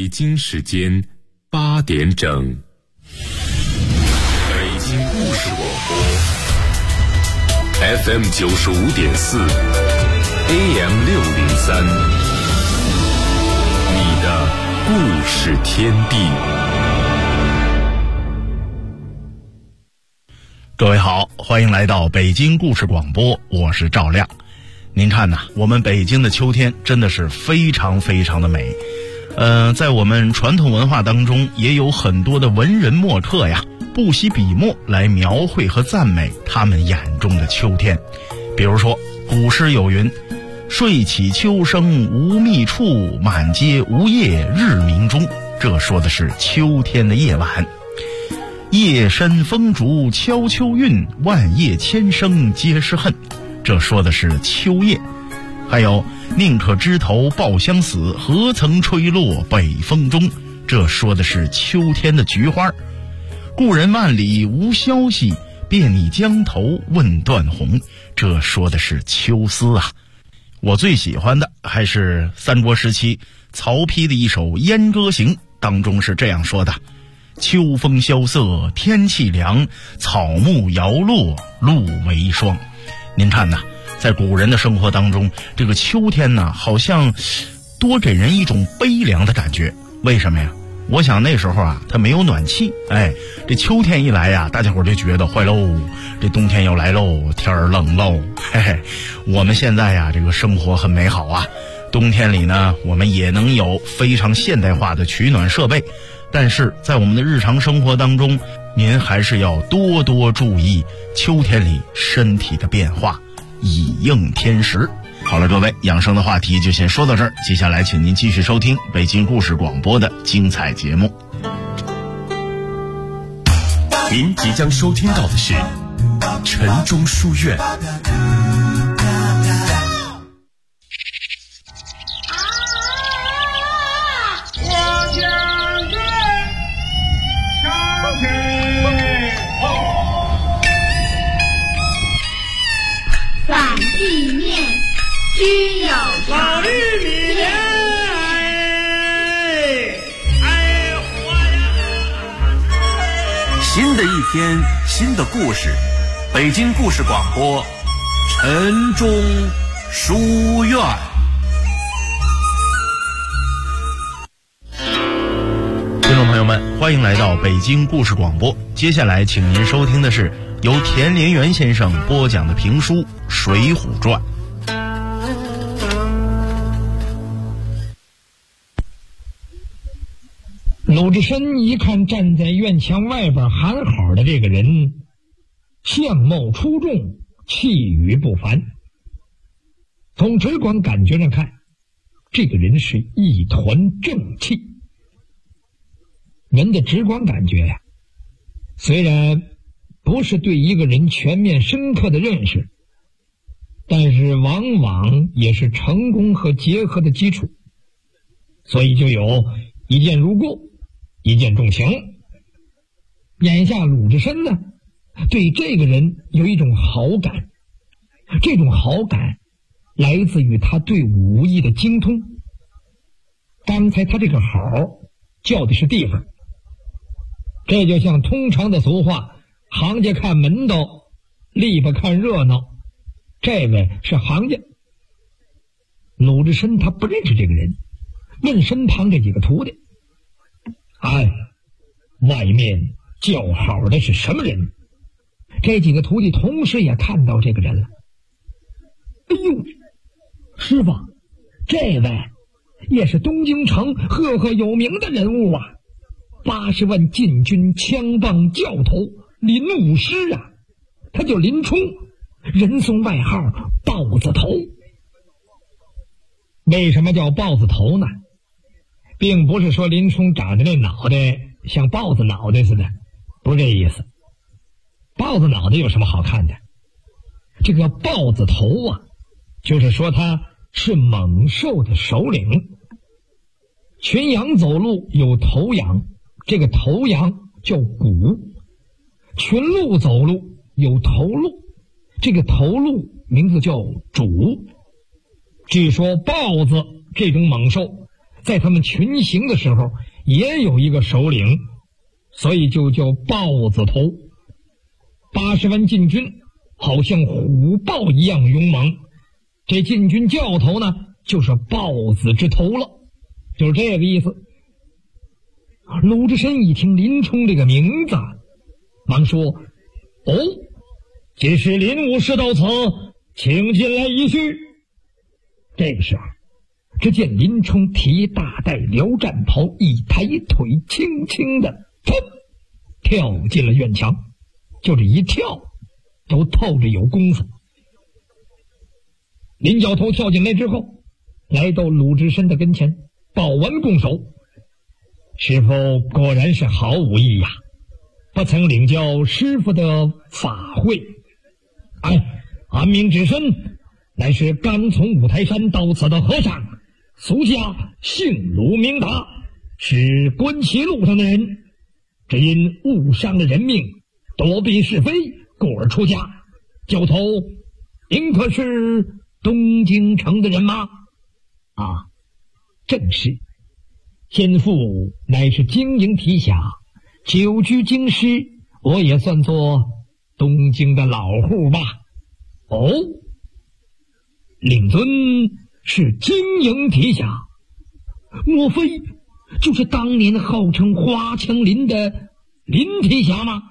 北京时间8点整，北京故事广播 FM 95.4 AM 603，你的故事天地。 各位好，欢迎来到北京故事广播，我是赵亮。您看呐，我们北京的秋天真的是非常非常的美。在我们传统文化当中，也有很多的文人墨客呀，不惜笔墨来描绘和赞美他们眼中的秋天。比如说，古诗有云：“睡起秋声无觅处，满街梧叶日明中。”这说的是秋天的夜晚。夜深风竹敲秋韵，万叶千声皆是恨。这说的是秋夜。还有宁可枝头抱香死，何曾吹落北风中。这说的是秋天的菊花。故人万里无消息，便拟江头问断鸿。这说的是秋思啊。我最喜欢的还是三国时期曹丕的一首《燕歌行》，当中是这样说的：秋风萧瑟天气凉，草木摇落露为霜。您看呐，在古人的生活当中，这个秋天呢，好像多给人一种悲凉的感觉。为什么呀？我想那时候啊，它没有暖气，这秋天一来呀，大家伙就觉得坏喽，这冬天要来喽，天儿冷喽。我们现在呀，这个生活很美好啊，冬天里呢，我们也能有非常现代化的取暖设备。但是在我们的日常生活当中，您还是要多多注意秋天里身体的变化，以应天时。好了，各位，养生的话题就先说到这儿，接下来请您继续收听北京故事广播的精彩节目。 您即将收听到的是晨钟书院。 须有老玉米莲， 新的一天，新的故事，北京故事广播，晨钟书院。 听众朋友们，欢迎来到北京故事广播。接下来，请您收听的是由田连元先生播讲的评书《水浒传》。 鲁智深一看站在院墙外边喊好的这个人，相貌出众，气宇不凡。从直观感觉上看，这个人是一团正气。人的直观感觉呀，虽然不是对一个人全面深刻的认识，但是往往也是成功和结合的基础。所以就有一见如故，一见钟情。眼下鲁智深呢，对这个人有一种好感，这种好感来自于他对武艺的精通。刚才他这个好叫的是地方，这就像通常的俗话，行家看门道，吏部看热闹。这位是行家。鲁智深他不认识这个人，问身旁这几个徒弟：外面叫好的是什么人？这几个徒弟同时也看到这个人了。哎呦，师傅，这位也是东京城赫赫有名的人物啊，80万禁军枪棒教头林武师啊，他叫林冲，人送外号豹子头。为什么叫豹子头呢？并不是说林冲长着那脑袋像豹子脑袋似的，不是这意思。豹子脑袋有什么好看的？这个豹子头啊，就是说他是猛兽的首领。群羊走路有头羊，这个头羊叫罟；群鹿走路有头鹿，这个头鹿名字叫主。据说豹子这种猛兽在他们群行的时候也有一个首领，所以就叫豹子头。80万禁军好像虎豹一样勇猛，这禁军教头呢就是豹子之头了，就是这个意思。鲁智深一听林冲这个名字，忙说：哦，既是林武师到此，请进来一叙。这个时候只见林冲提大带撩战袍，一抬腿轻轻的跳进了院墙，就这一跳都透着有功夫。林教头跳进来之后，来到鲁智深的跟前，抱完拱手：师傅果然是好武艺呀，不曾领教师傅的法会。俺名智深，乃是刚从五台山到此的和尚，俗家姓鲁名达，是观棋路上的人，只因误伤了人命，躲避是非，故而出家。教头，您可是东京城的人吗？正是。先父乃是经营提辖，久居京师，我也算作东京的老户吧。哦，令尊是经营提辖，莫非就是当年号称花枪林的林提辖吗？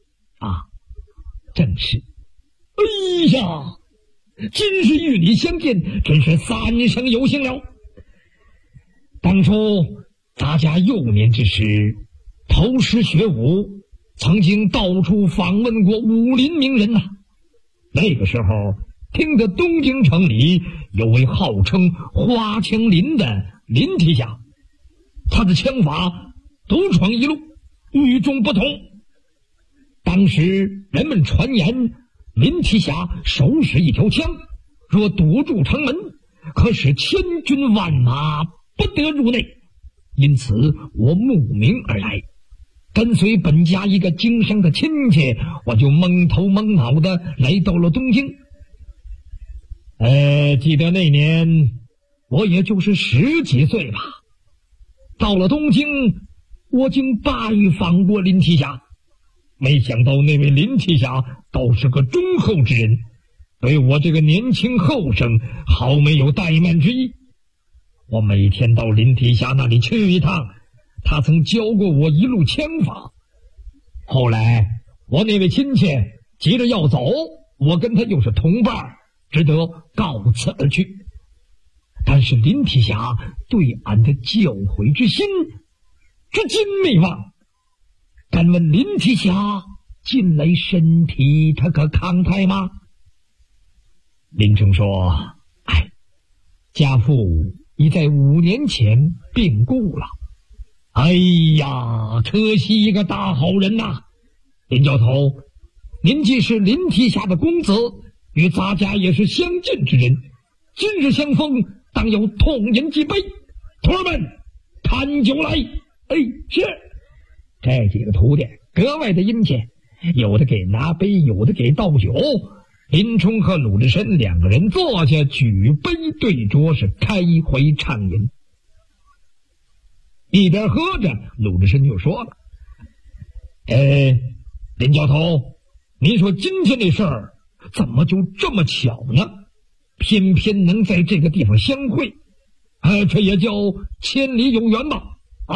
正是。哎呀，今日与你相见，真是三生有幸了。当初咱家幼年之时，投师学武，曾经到处访问过武林名人呐。那个时候听得东京城里有位号称花枪林的林提辖，他的枪法独闯一路，与众不同。当时人们传言林提辖手使一条枪，若堵住城门，可使千军万马不得入内。因此我慕名而来，跟随本家一个经商的亲戚，我就蒙头蒙脑的来到了东京。记得那年我也就是10几岁吧。到了东京，我竟拜访过林提辖，没想到那位林提辖倒是个忠厚之人，对我这个年轻后生毫没有怠慢之意。我每天到林提辖那里去一趟，他曾教过我一路枪法。后来我那位亲戚急着要走，我跟他又是同伴，只得告辞而去。但是林提辖对俺的教诲之心，至今未忘。敢问林提辖近来身体他可康泰吗？林冲说：家父已在5年前病故了。哎呀，可惜一个大好人呐！林教头，您既是林提辖的公子，与咱家也是相近之人，今日相逢，当有痛饮几杯。徒儿们，看酒来！是。这几个徒弟格外的殷切，有的给拿杯，有的给倒酒。林冲和鲁智深2个人坐下，举杯对酌，是开怀畅饮。一边喝着，鲁智深就说了：林教头，您说今天这事儿怎么就这么巧呢？偏偏能在这个地方相会，这也叫千里有缘吧？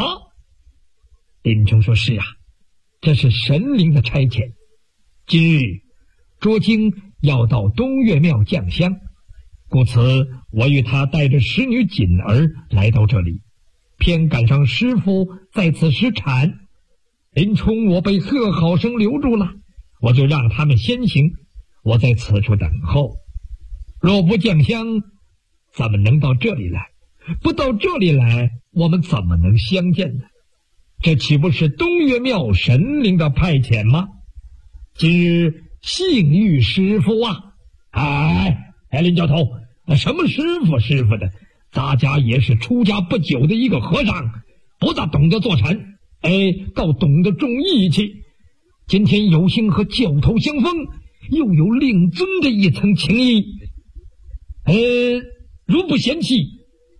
林冲说：是啊，这是神灵的差遣。今日卓经要到东岳庙降香，故此我与他带着使女锦儿来到这里，偏赶上师傅在此时产。林冲我被贺好生留住了，我就让他们先行，我在此处等候。若不降香，咱们能到这里来？不到这里来，我们怎么能相见呢？这岂不是东岳庙神灵的派遣吗？今日幸遇师傅啊！林教头，什么师傅的，咱家也是出家不久的一个和尚，不大懂得做禅，倒懂得重义气。今天有幸和教头相逢，又有令尊的一层情谊。如不嫌弃，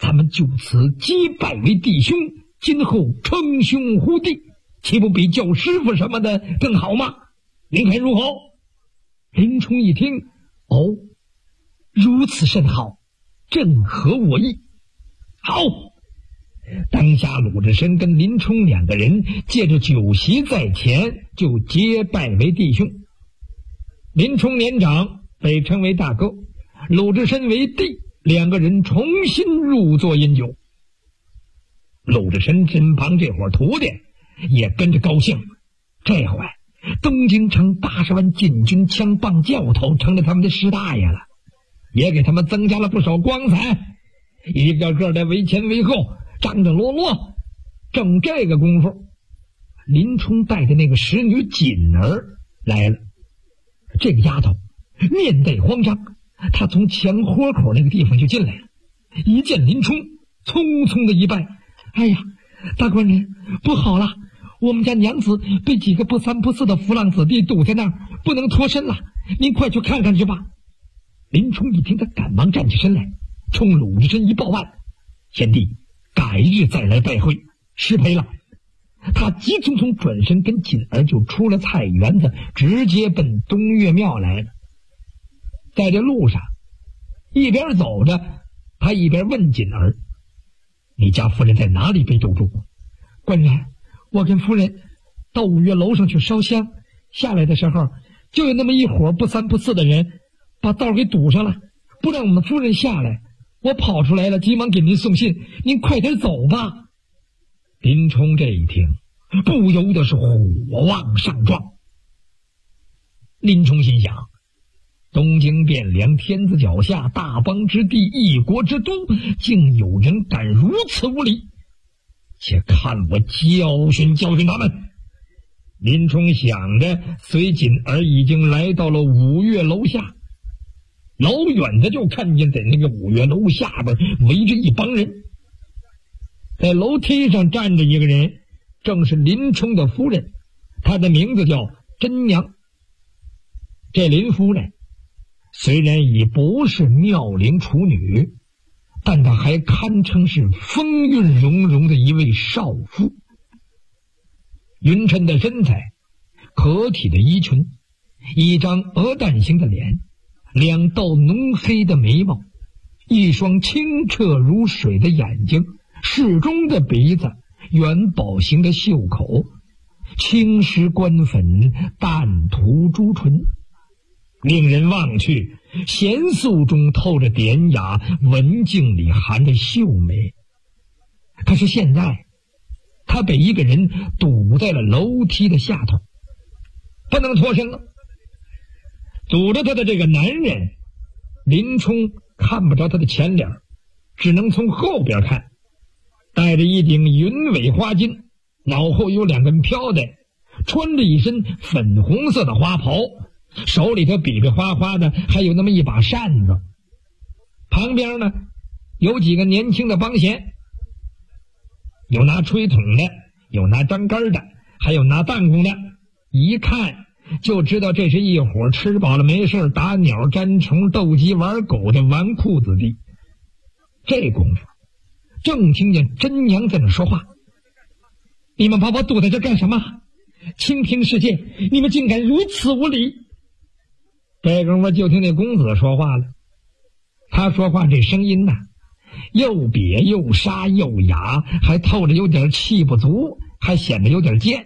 咱们就此结拜为弟兄，今后称兄呼弟，岂不比叫师傅什么的更好吗？您看如何？林冲一听，哦，如此甚好，正合我意。好，当下鲁智深跟林冲两个人借着酒席在前，就结拜为弟兄。林冲年长，被称为大哥，鲁智深为弟，两个人重新入座饮酒。鲁智深身旁这伙徒弟也跟着高兴，这回东京城80万禁军枪棒教头成了他们的师大爷了，也给他们增加了不少光彩，一个个的为前为后，张张罗罗。正这个功夫，林冲带的那个使女锦儿来了。这个丫头面带慌张，她从墙豁口那个地方就进来了，一见林冲，匆匆的一拜：哎呀，大官人，不好了，我们家娘子被几个不三不四的浮浪子弟堵在那儿，不能脱身了，您快去看看去吧。林冲一听，他赶忙站起身来，冲鲁智深一抱腕：贤弟，改日再来拜会，失陪了。他急匆匆转身，跟锦儿就出了菜园子，直接奔东岳庙来了。在这路上，一边走着，他一边问锦儿：你家夫人在哪里被堵住？官人，我跟夫人到五岳楼上去烧香，下来的时候就有那么一伙不三不四的人把道给堵上了，不让我们夫人下来，我跑出来了，急忙给您送信，您快点走吧。林冲这一听，不由得是火往上撞。林冲心想，东京汴梁天子脚下，大邦之地，一国之都，竟有人敢如此无礼，且看我教训教训他们。林冲想着，随锦儿已经来到了五岳楼下，老远的就看见在那个五岳楼下边围着一帮人，在楼梯上站着一个人，正是林冲的夫人，她的名字叫甄娘。这林夫人虽然已不是妙龄处女，但她还堪称是风韵融融的一位少妇。匀称的身材，可体的衣裙，一张鹅蛋型的脸，两道浓黑的眉毛，一双清澈如水的眼睛，适中的鼻子，元宝型的袖口，青石官粉，淡涂朱唇，令人望去，娴素中透着典雅，文静里含着秀美。可是现在他被一个人堵在了楼梯的下头，不能脱身了。堵着他的这个男人，林冲看不着他的前脸，只能从后边看。戴着一顶云尾花巾，脑后有两根飘带，穿着一身粉红色的花袍，手里头比比划划的，还有那么一把扇子。旁边呢有几个年轻的帮闲，有拿吹筒的，有拿张杆的，还有拿弹弓的，一看就知道这是一伙吃饱了没事打鸟粘虫斗鸡玩狗的纨绔子弟。这功夫正听见甄娘在那说话：你们把我堵在这干什么？清平世界，你们竟敢如此无礼！这功夫就听那公子说话了，他说话这声音呐，又瘪又沙又哑，还透着有点气不足，还显得有点贱。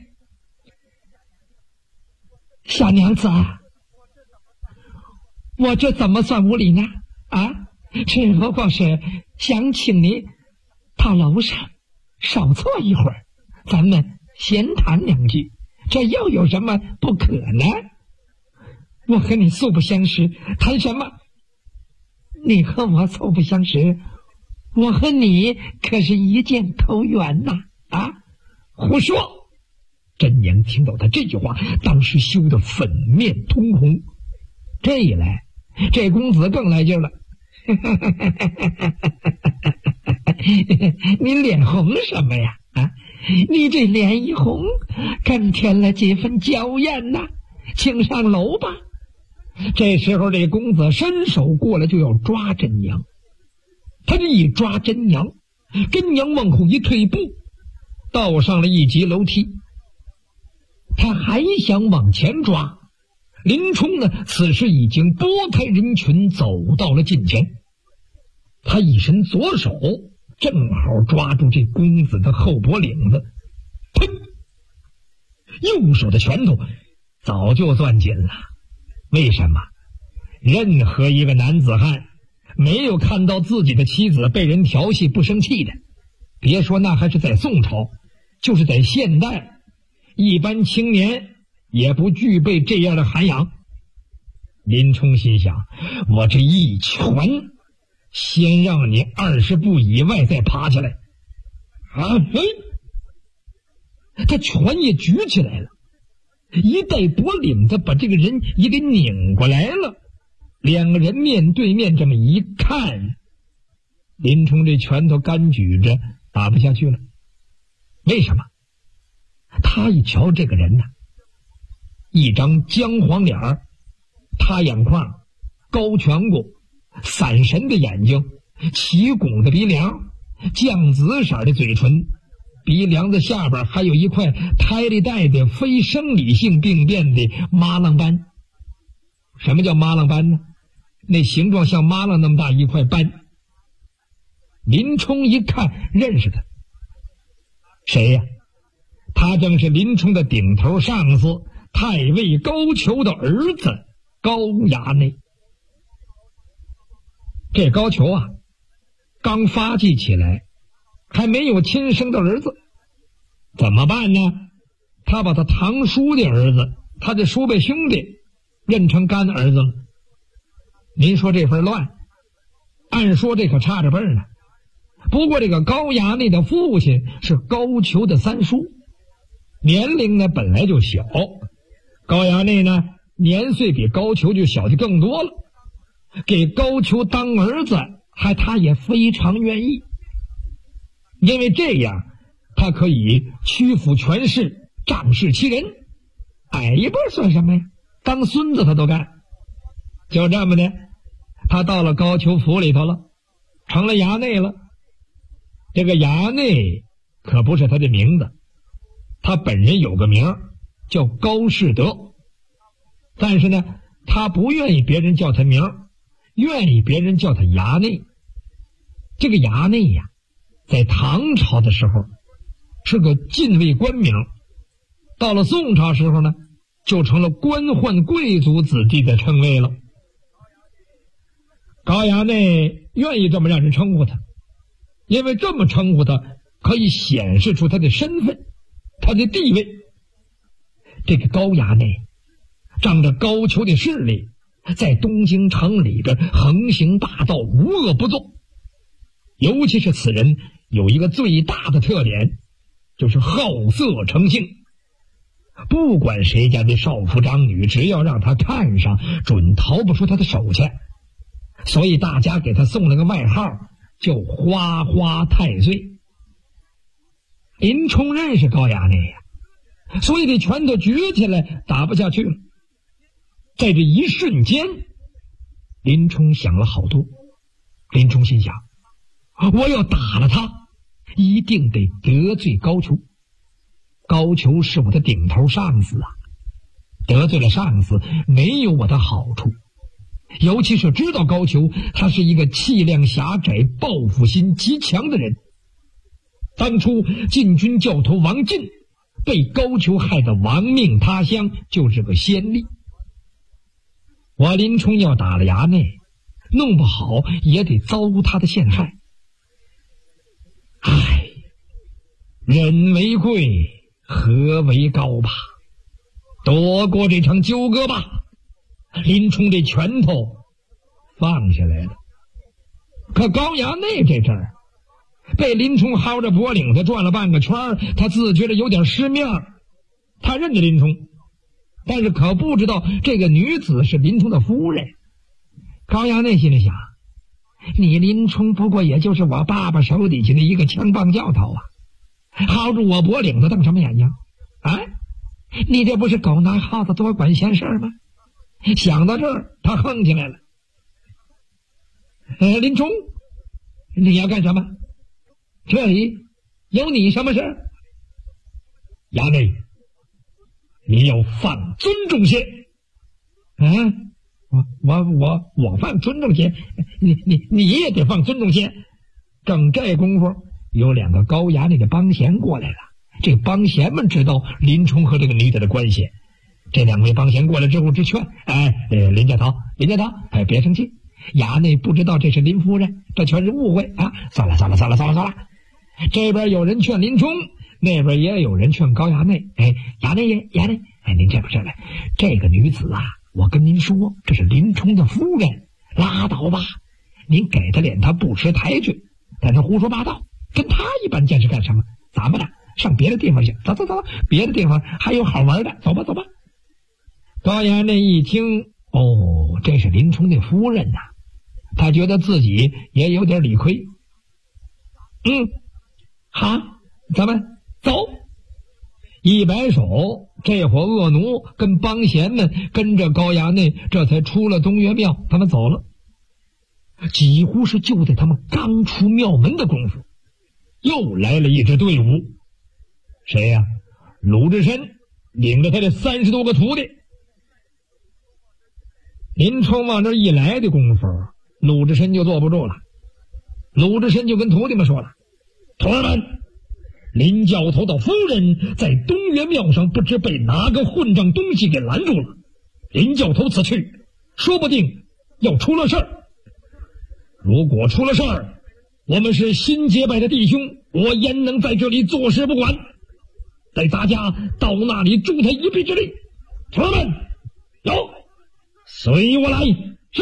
小娘子，我这怎么算无礼呢？啊，只不过是想请你到楼上少坐一会儿，咱们闲谈两句，这又有什么不可呢？我和你素不相识，谈什么？你和我素不相识，我和你可是一见投缘呐！啊，胡说！甄娘听到他这句话，当时羞得粉面通红。这一来，这公子更来劲了。你脸红什么呀？啊，你这脸一红，更添了几分娇艳呐！请上楼吧。这时候这公子伸手过来就要抓甄娘， 他这一抓真娘，真娘往后一退步，倒上了一级楼梯。他还想往前抓，林冲呢，此时已经拨开人群走到了近前。他一伸左手，正好抓住这公子的后脖领子，砰！右手的拳头早就攥紧了。为什么？任何一个男子汉没有看到自己的妻子被人调戏不生气的，别说那还是在宋朝，就是在现代，一般青年也不具备这样的涵养。林冲心想，我这一拳先让你20步以外再爬起来。他拳也举起来了，一带脖领子把这个人也给拧过来了。两个人面对面这么一看，林冲这拳头干举着打不下去了。为什么？他一瞧这个人呢，一张姜黄脸儿，塌眼眶，高颧骨，散神的眼睛，起拱的鼻梁，酱紫色的嘴唇，鼻梁子下边还有一块胎里带的非生理性病变的麻浪斑。什么叫麻浪斑呢？那形状像麻浪那么大一块斑。林冲一看认识他，谁呀？他正是林冲的顶头上司太尉高俅的儿子高衙内。这高俅啊，刚发迹起来，还没有亲生的儿子，怎么办呢？他把他堂叔的儿子，他的叔辈兄弟认成干儿子了。您说这份乱，按说这可差着辈儿呢。不过这个高衙内的父亲是高俅的三叔，年龄呢本来就小，高衙内呢年岁比高俅就小的更多了，给高俅当儿子他也非常愿意，因为这样他可以屈服权势，仗势欺人。矮一辈算什么呀？当孙子他都干。就这么的，他到了高俅府里头了，成了衙内了。这个衙内可不是他的名字，他本人有个名叫高士德，但是呢他不愿意别人叫他名，愿意别人叫他衙内。这个衙内呀，在唐朝的时候是个禁卫官名，到了宋朝时候呢，就成了官宦贵族子弟的称谓了。高衙内愿意这么让人称呼他，因为这么称呼他可以显示出他的身份，他的地位。这个高衙内仗着高俅的势力，在东京城里边横行霸道，无恶不作。尤其是此人有一个最大的特点，就是好色成性。不管谁家的少妇长女，只要让他看上，准逃不出他的手去。所以大家给他送了个外号，叫花花太岁。林冲认识高衙内呀，所以这拳头举起来打不下去了。在这一瞬间，林冲想了好多。林冲心想，我要打了他，一定得得罪高俅。高俅是我的顶头上司啊，得罪了上司没有我的好处。尤其是知道高俅他是一个气量狭窄、报复心极强的人。当初禁军教头王进被高俅害得亡命他乡，就是个先例。我林冲要打了衙内，弄不好也得遭他的陷害。唉，人为贵，和为高吧，躲过这场纠葛吧。林冲这拳头放下来了。可高衙内这阵儿被林冲薅着脖领子转了半个圈，他自觉得有点失面。他认得林冲，但是可不知道这个女子是林冲的夫人。高衙内心里想，你林冲不过也就是我爸爸手底下的一个枪棒教头啊，薅住我脖领子瞪什么眼睛啊？你这不是狗拿耗子多管闲事吗？想到这儿，他哼起来了。林冲， 你要干什么？这里有你什么事？衙内，你要放尊重些。我放尊重些，你也得放尊重些。正这功夫，有2个高衙内的帮闲过来了。这帮闲们知道林冲和这个女子的关系，这2位帮闲过来之后直劝：林家头，别生气，衙内不知道这是林夫人，这全是误会啊！算了。这边有人劝林冲，那边也有人劝高衙内。衙内，您这边来，这个女子啊，我跟您说，这是林冲的夫人，拉倒吧，您给他脸，他不识抬举，在那胡说八道，跟他一般见识干什么？咱们呢，上别的地方去，走，别的地方还有好玩的，走吧。高衙内一听，这是林冲的夫人呐，他觉得自己也有点理亏。好，咱们走。一摆手，这伙恶奴跟帮闲们跟着高衙内，这才出了东岳庙，他们走了。几乎是就在他们刚出庙门的功夫，又来了一支队伍。谁呀？鲁智深领着他的30多个徒弟。林冲往这一来的功夫，鲁智深就坐不住了。鲁智深就跟徒弟们说了：徒儿们，林教头的夫人在东岳庙上不知被哪个混账东西给拦住了，林教头此去说不定要出了事儿。如果出了事儿，我们是新结拜的弟兄，我焉能在这里坐视不管？带大家到那里助他一臂之力。徒儿们，有，随我来。是。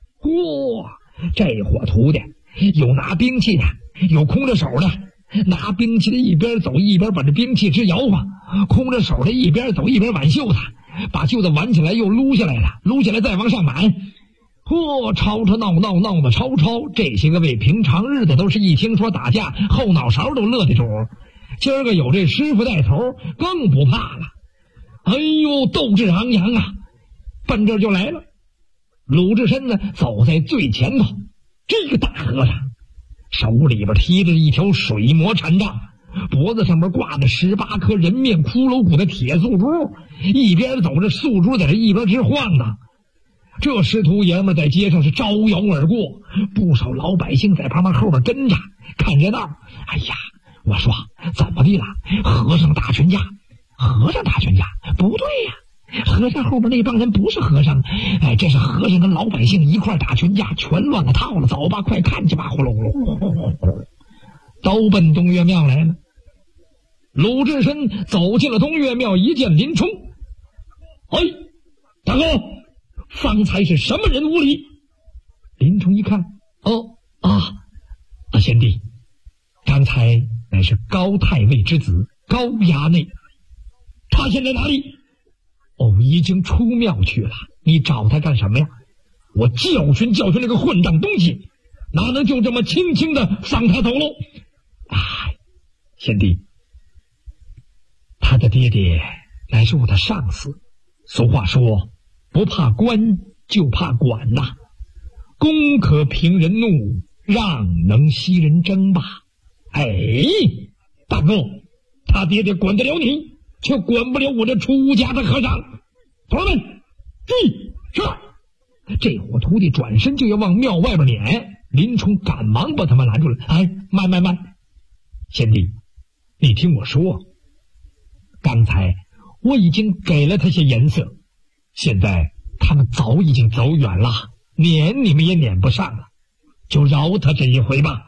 这伙徒弟有拿兵器的，有空着手的。拿兵器的一边走一边把这兵器直摇晃，空着手的一边走一边挽袖子，把袖子挽起来又撸下来了，撸下来再往上挽。吵闹的吵，这些个为平常日子都是一听说打架后脑勺都乐的主，今儿个有这师傅带头更不怕了。斗志昂扬啊，奔这就来了。鲁智深呢走在最前头，这个大和尚手里边提着一条水磨禅杖，脖子上面挂着18颗人面骷髅骨的铁素珠，一边走着素珠在这一边直晃荡。这师徒爷们在街上是招摇而过，不少老百姓在旁边后边跟着看热闹。我说怎么的了？和尚打群架不对呀，和尚后边那帮人不是和尚，这是和尚跟老百姓一块打群架，全乱了套了。走吧，快看去吧！呼噜呼噜，都奔东岳庙来了。鲁智深走进了东岳庙，一见林冲，大哥，方才是什么人无礼？林冲一看，贤弟，刚才乃是高太尉之子高衙内，他现在哪里？已经出庙去了。你找他干什么呀？我教训那个混账东西，哪能就这么轻轻的放他走喽？贤弟，他的爹爹乃是我的上司，俗话说不怕官就怕管呐，公可平人怒，让能息人争吧。大哥，他爹爹管得了你，却管不了我这出家的和尚。徒儿们，注意！是。这伙徒弟转身就要往庙外边撵，林冲赶忙把他们拦住了。慢，贤弟，你听我说，刚才我已经给了他些颜色，现在他们早已经走远了，撵你们也撵不上了，就饶他这一回吧。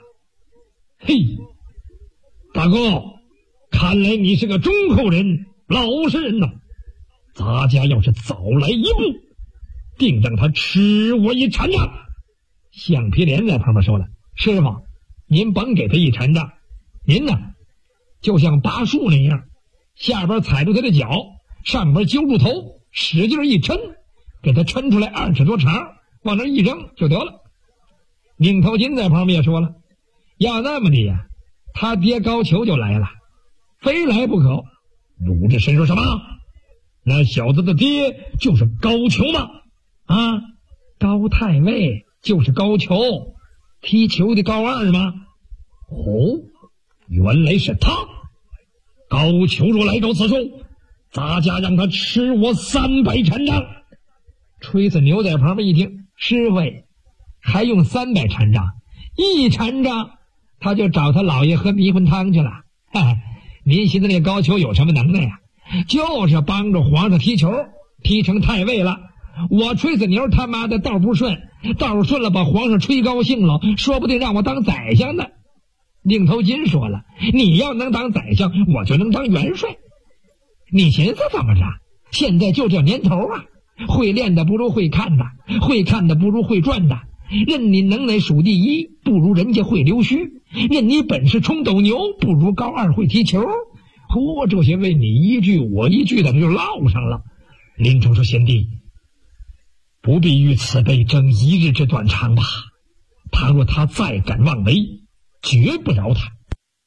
大哥，看来你是个忠厚人，老实人呐。咱家要是早来一步，定让他吃我一禅杖。橡皮莲在旁边说了：师傅，您甭给他一禅杖，您呢就像拔树那样，下边踩住他的脚，上边揪住头，使劲一抻，给他抻出来2尺多长，往那一扔就得了。拧头金在旁边也说了：要那么的呀，他爹高俅就来了，非来不可。鲁智深说什么？那小子的爹就是高俅吗？高太尉就是高俅， 踢球的高二吗？哦，原来是他。高俅若来到此处，咱家让他吃我300禅杖。锤子牛在旁边一听，师傅还用300禅杖？1禅杖他就找他老爷喝迷魂汤去了。您寻思那高俅有什么能耐呀？就是帮着皇上踢球，踢成太尉了。我锤子牛他妈的道不顺，道顺了把皇上吹高兴了，说不定让我当宰相呢。令头金说了，你要能当宰相，我就能当元帅。你寻思怎么着？现在就这年头啊，会练的不如会看的，会看的不如会转的。任你能耐数第一，不如人家会溜须；任你本事冲斗牛，不如高二会踢球。这些为你一句我一句的就唠上了。林冲说：“贤弟，不必于此辈争一日之短长吧。倘若他再敢妄为，绝不饶他。”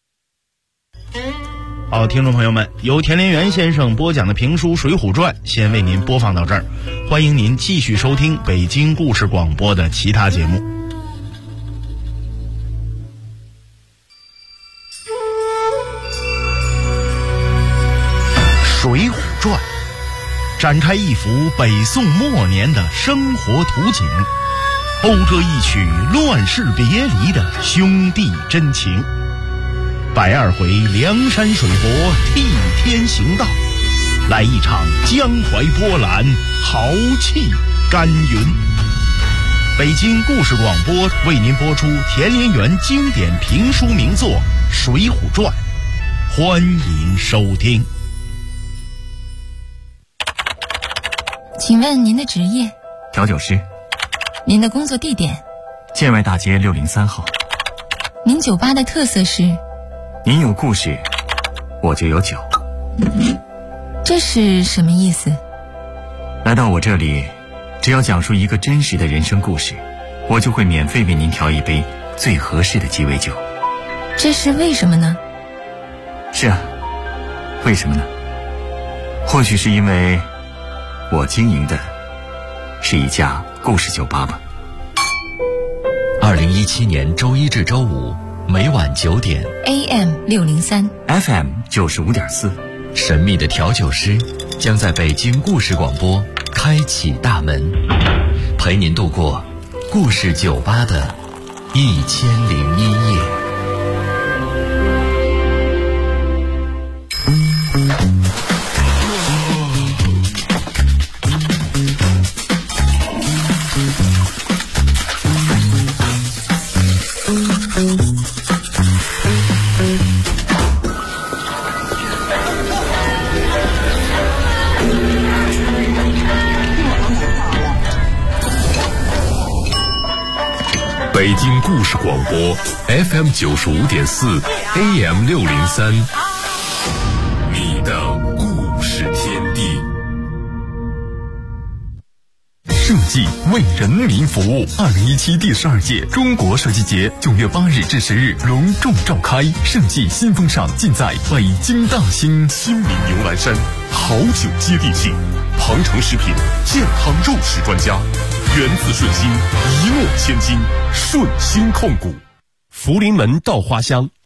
好，听众朋友们，由田连元先生播讲的评书《水浒传》先为您播放到这儿，欢迎您继续收听北京故事广播的其他节目。《水浒传》展开一幅北宋末年的生活图景，讴歌一曲乱世别离的兄弟真情。120回梁山水泊替天行道，来一场江淮波澜豪气干云。北京故事广播为您播出田连元经典评书名作《水浒传》，欢迎收听。 请问您的职业？ 调酒师。 您的工作地点？ 建外大街603号。 您酒吧的特色是？ 您有故事，我就有酒。 这是什么意思？ 来到我这里，只要讲述一个真实的人生故事，我就会免费为您调一杯最合适的鸡尾酒。 这是为什么呢？ 是啊，为什么呢？或许是因为我经营的是一家故事酒吧吧。 2017年周一至周五每晚9点 AM 603 FM 95.4， 神秘的调酒师将在北京故事广播开启大门，陪您度过故事酒吧的1001夜。 北京故事广播 FM 95.4 AM 603，你的故事天地。设计为人民服务。2017第12届中国设计节9月8日至10日隆重召开，设计新风尚尽在北京大兴。新民牛栏山，好酒接地气；庞城食品，健康肉食专家；源自顺心，一诺千金，顺心控股。福临门稻花香